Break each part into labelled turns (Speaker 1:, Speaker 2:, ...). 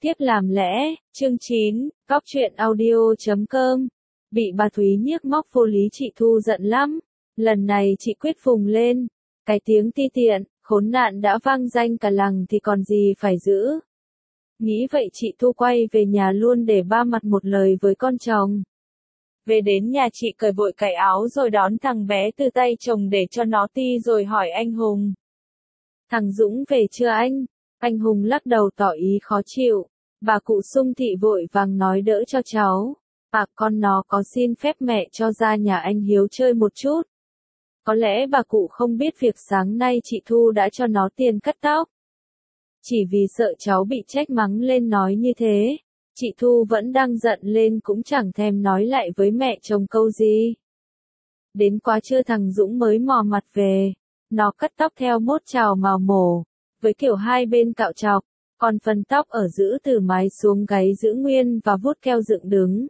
Speaker 1: Tiếc làm lẽ, chương 9, Góc truyện audio.com. Bị bà Thúy nhiếc móc vô lý chị Thu giận lắm. Lần này chị quyết phùng lên. Cái tiếng ti tiện, khốn nạn đã vang danh cả làng thì còn gì phải giữ. Nghĩ vậy chị Thu quay về nhà luôn để ba mặt một lời với con chồng. Về đến nhà chị cởi vội cái áo rồi đón thằng bé từ tay chồng để cho nó ti rồi hỏi anh Hùng. Thằng Dũng về chưa anh? Anh Hùng lắc đầu tỏ ý khó chịu. Bà cụ Sung Thị vội vàng nói đỡ cho cháu. Con nó có xin phép mẹ cho ra nhà anh Hiếu chơi một chút. Có lẽ bà cụ không biết việc sáng nay chị Thu đã cho nó tiền cắt tóc. Chỉ vì sợ cháu bị trách mắng lên nói như thế, chị Thu vẫn đang giận lên cũng chẳng thèm nói lại với mẹ chồng câu gì. Đến quá trưa thằng Dũng mới mò mặt về. Nó cắt tóc theo mốt trào màu mổ, với kiểu hai bên cạo chọc, còn phần tóc ở giữ từ mái xuống gáy giữ nguyên và vuốt keo dựng đứng.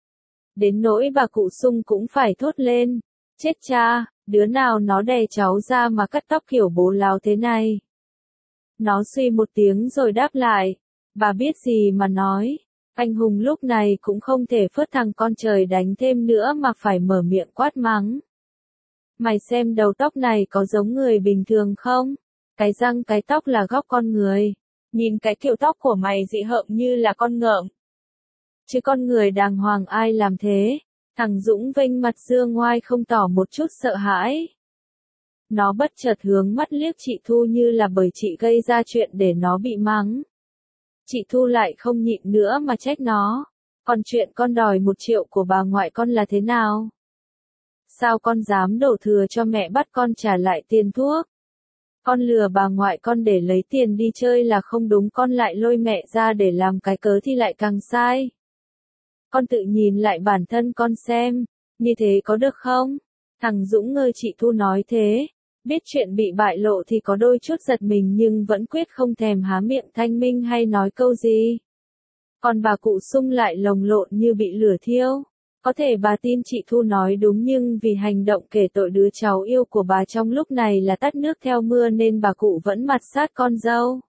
Speaker 1: Đến nỗi bà cụ Sung cũng phải thốt lên, chết cha, đứa nào nó đè cháu ra mà cắt tóc kiểu bố láo thế này. Nó suy một tiếng rồi đáp lại, bà biết gì mà nói. Anh Hùng lúc này cũng không thể phớt thằng con trời đánh thêm nữa mà phải mở miệng quát mắng. Mày xem đầu tóc này có giống người bình thường không? Cái răng cái tóc là góc con người. Nhìn cái kiểu tóc của mày dị hợm như là con ngợm. Chứ con người đàng hoàng ai làm thế? Thằng Dũng vênh mặt dương ngoai không tỏ một chút sợ hãi. Nó bất chợt hướng mắt liếc chị Thu như là bởi chị gây ra chuyện để nó bị mắng. Chị Thu lại không nhịn nữa mà trách nó. Còn chuyện con đòi 1 triệu của bà ngoại con là thế nào? Sao con dám đổ thừa cho mẹ bắt con trả lại tiền thuốc? Con lừa bà ngoại con để lấy tiền đi chơi là không đúng, con lại lôi mẹ ra để làm cái cớ thì lại càng sai. Con tự nhìn lại bản thân con xem, như thế có được không? Thằng Dũng ngơ chị Thu nói thế, biết chuyện bị bại lộ thì có đôi chút giật mình nhưng vẫn quyết không thèm há miệng thanh minh hay nói câu gì. Còn bà cụ Sung lại lồng lộn như bị lửa thiêu. Có thể bà tin chị Thu nói đúng nhưng vì hành động kể tội đứa cháu yêu của bà trong lúc này là tắt nước theo mưa nên bà cụ vẫn mặt sát con dâu.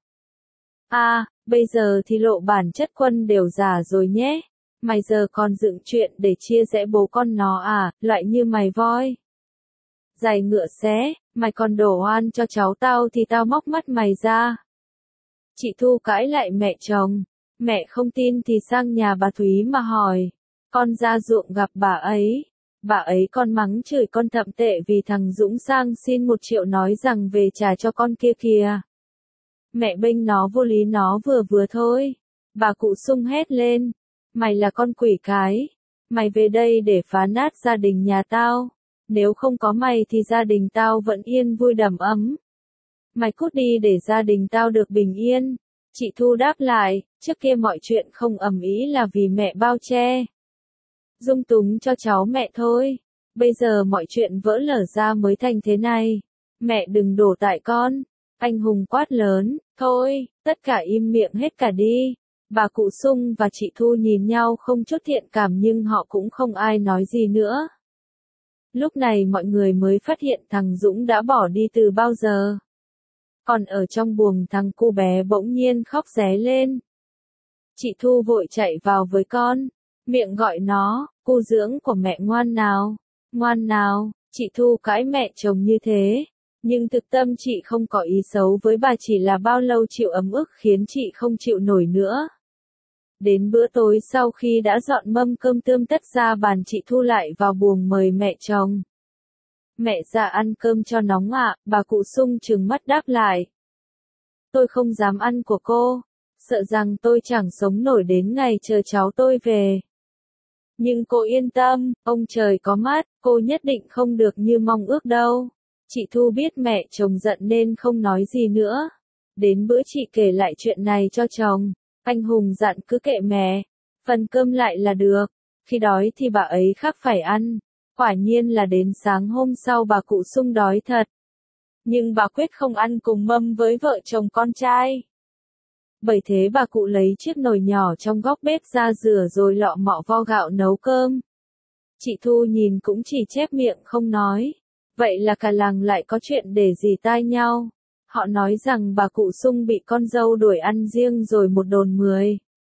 Speaker 1: Bây giờ thì lộ bản chất quân đều giả rồi nhé. Mày giờ còn dựng chuyện để chia rẽ bố con nó loại như mày voi. Giày ngựa xé, mày còn đổ oan cho cháu tao thì tao móc mắt mày ra. Chị Thu cãi lại mẹ chồng. Mẹ không tin thì sang nhà bà Thúy mà hỏi. Con ra ruộng gặp bà ấy còn mắng chửi con thậm tệ vì thằng Dũng sang xin 1 triệu nói rằng về trả cho con kia kìa. Mẹ bênh nó vô lý nó vừa thôi. Bà cụ Sung hét lên, mày là con quỷ cái, mày về đây để phá nát gia đình nhà tao, nếu không có mày thì gia đình tao vẫn yên vui đầm ấm. Mày cút đi để gia đình tao được bình yên. Chị Thu đáp lại, trước kia mọi chuyện không ầm ĩ là vì mẹ bao che dung túng cho cháu mẹ thôi. Bây giờ mọi chuyện vỡ lở ra mới thành thế này. Mẹ đừng đổ tại con. Anh Hùng quát lớn, thôi, tất cả im miệng hết cả đi. Bà cụ Sung và chị Thu nhìn nhau không chút thiện cảm nhưng họ cũng không ai nói gì nữa. Lúc này mọi người mới phát hiện thằng Dũng đã bỏ đi từ bao giờ. Còn ở trong buồng thằng cu bé bỗng nhiên khóc ré lên. Chị Thu vội chạy vào với con, miệng gọi nó, cu dưỡng của mẹ ngoan nào, chị Thu cãi mẹ chồng như thế. Nhưng thực tâm chị không có ý xấu với bà, chỉ là bao lâu chịu ấm ức khiến chị không chịu nổi nữa. Đến bữa tối sau khi đã dọn mâm cơm tươm tất ra bàn, chị Thu lại vào buồng mời mẹ chồng. Mẹ ra ăn cơm cho nóng bà cụ Sung trừng mắt đáp lại. Tôi không dám ăn của cô, sợ rằng tôi chẳng sống nổi đến ngày chờ cháu tôi về. Nhưng cô yên tâm, ông trời có mắt, cô nhất định không được như mong ước đâu. Chị Thu biết mẹ chồng giận nên không nói gì nữa. Đến bữa chị kể lại chuyện này cho chồng. Anh Hùng dặn cứ kệ mẹ, phần cơm lại là được. Khi đói thì bà ấy khác phải ăn. Quả nhiên là đến sáng hôm sau bà cụ Sung đói thật. Nhưng bà quyết không ăn cùng mâm với vợ chồng con trai. Bởi thế bà cụ lấy chiếc nồi nhỏ trong góc bếp ra rửa rồi lọ mọ vo gạo nấu cơm. Chị Thu nhìn cũng chỉ chép miệng không nói. Vậy là cả làng lại có chuyện để rỉ tai nhau. Họ nói rằng bà cụ Sung bị con dâu đuổi ăn riêng rồi một đồn 10.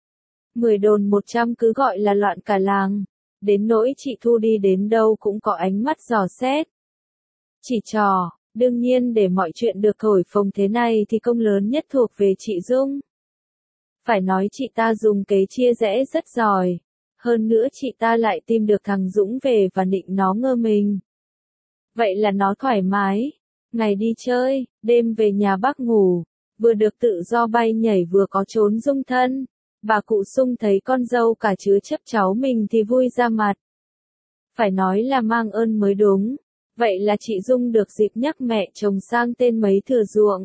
Speaker 1: 10 đồn 100 cứ gọi là loạn cả làng. Đến nỗi chị Thu đi đến đâu cũng có ánh mắt dò xét. Chỉ trò, đương nhiên để mọi chuyện được thổi phồng thế này thì công lớn nhất thuộc về chị Dung. Phải nói chị ta dùng kế chia rẽ rất giỏi. Hơn nữa chị ta lại tìm được thằng Dũng về và định nó ngơ mình. Vậy là nó thoải mái. Ngày đi chơi, đêm về nhà bác ngủ. Vừa được tự do bay nhảy vừa có trốn dung thân. Bà cụ Sung thấy con dâu cả chứa chấp cháu mình thì vui ra mặt. Phải nói là mang ơn mới đúng. Vậy là chị Dung được dịp nhắc mẹ chồng sang tên mấy thửa ruộng.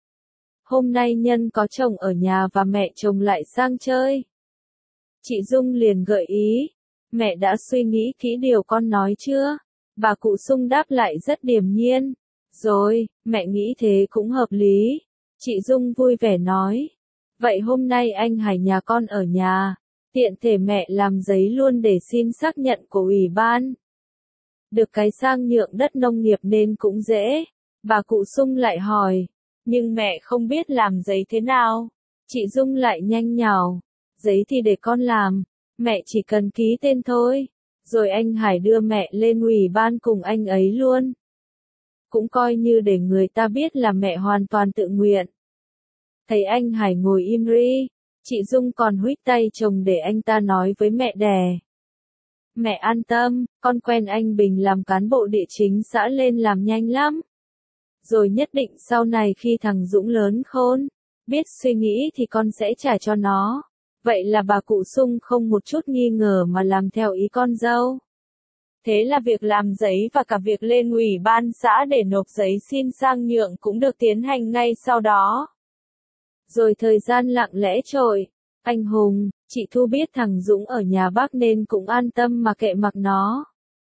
Speaker 1: Hôm nay nhân có chồng ở nhà và mẹ chồng lại sang chơi. Chị Dung liền gợi ý. Mẹ đã suy nghĩ kỹ điều con nói chưa? Bà cụ Sung đáp lại rất điềm nhiên. Rồi, mẹ nghĩ thế cũng hợp lý. Chị Dung vui vẻ nói. Vậy hôm nay anh Hải nhà con ở nhà. Tiện thể mẹ làm giấy luôn để xin xác nhận của ủy ban. Được cái sang nhượng đất nông nghiệp nên cũng dễ. Bà cụ Sung lại hỏi. Nhưng mẹ không biết làm giấy thế nào. Chị Dung lại nhanh nhảu. Giấy thì để con làm. Mẹ chỉ cần ký tên thôi. Rồi anh Hải đưa mẹ lên ủy ban cùng anh ấy luôn. Cũng coi như để người ta biết là mẹ hoàn toàn tự nguyện. Thấy anh Hải ngồi im ri, chị Dung còn huých tay chồng để anh ta nói với mẹ đẻ. Mẹ an tâm, con quen anh Bình làm cán bộ địa chính xã lên làm nhanh lắm. Rồi nhất định sau này khi thằng Dũng lớn khôn, biết suy nghĩ thì con sẽ trả cho nó. Vậy là bà cụ Sung không một chút nghi ngờ mà làm theo ý con dâu. Thế là việc làm giấy và cả việc lên ủy ban xã để nộp giấy xin sang nhượng cũng được tiến hành ngay sau đó. Rồi thời gian lặng lẽ trôi. Anh Hùng, chị Thu biết thằng Dũng ở nhà bác nên cũng an tâm mà kệ mặc nó.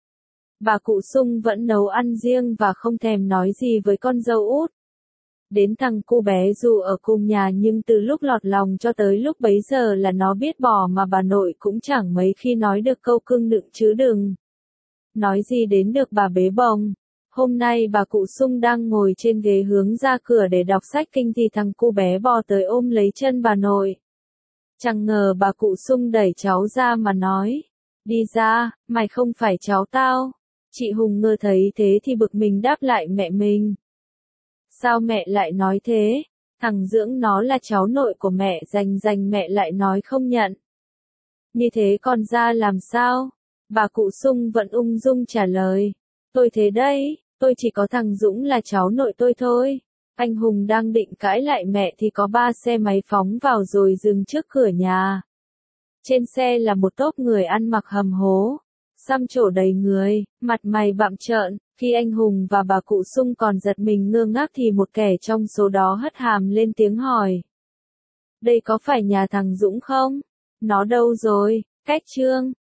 Speaker 1: Bà cụ Sung vẫn nấu ăn riêng và không thèm nói gì với con dâu út. Đến thằng cô bé dù ở cùng nhà nhưng từ lúc lọt lòng cho tới lúc bấy giờ là nó biết bỏ mà bà nội cũng chẳng mấy khi nói được câu cưng nựng chứ đừng. Nói gì đến được bà bế bồng. Hôm nay bà cụ Sung đang ngồi trên ghế hướng ra cửa để đọc sách kinh thì thằng cu bé bò tới ôm lấy chân bà nội. Chẳng ngờ bà cụ Sung đẩy cháu ra mà nói. Đi ra, mày không phải cháu tao. Chị Hùng ngơ thấy thế thì bực mình đáp lại mẹ mình. Sao mẹ lại nói thế? Thằng Dưỡng nó là cháu nội của mẹ, rành mẹ lại nói không nhận. Như thế còn ra làm sao? Bà cụ Sung vẫn ung dung trả lời. Tôi thế đây, tôi chỉ có thằng Dũng là cháu nội tôi thôi. Anh Hùng đang định cãi lại mẹ thì có 3 xe máy phóng vào rồi dừng trước cửa nhà. Trên xe là một tốp người ăn mặc hầm hố, xăm trổ đầy người, mặt mày bặm trợn. Khi anh Hùng và bà cụ Sung còn giật mình ngơ ngác thì một kẻ trong số đó hất hàm lên tiếng hỏi. Đây có phải nhà thằng Dũng không? Nó đâu rồi? Cách Trương.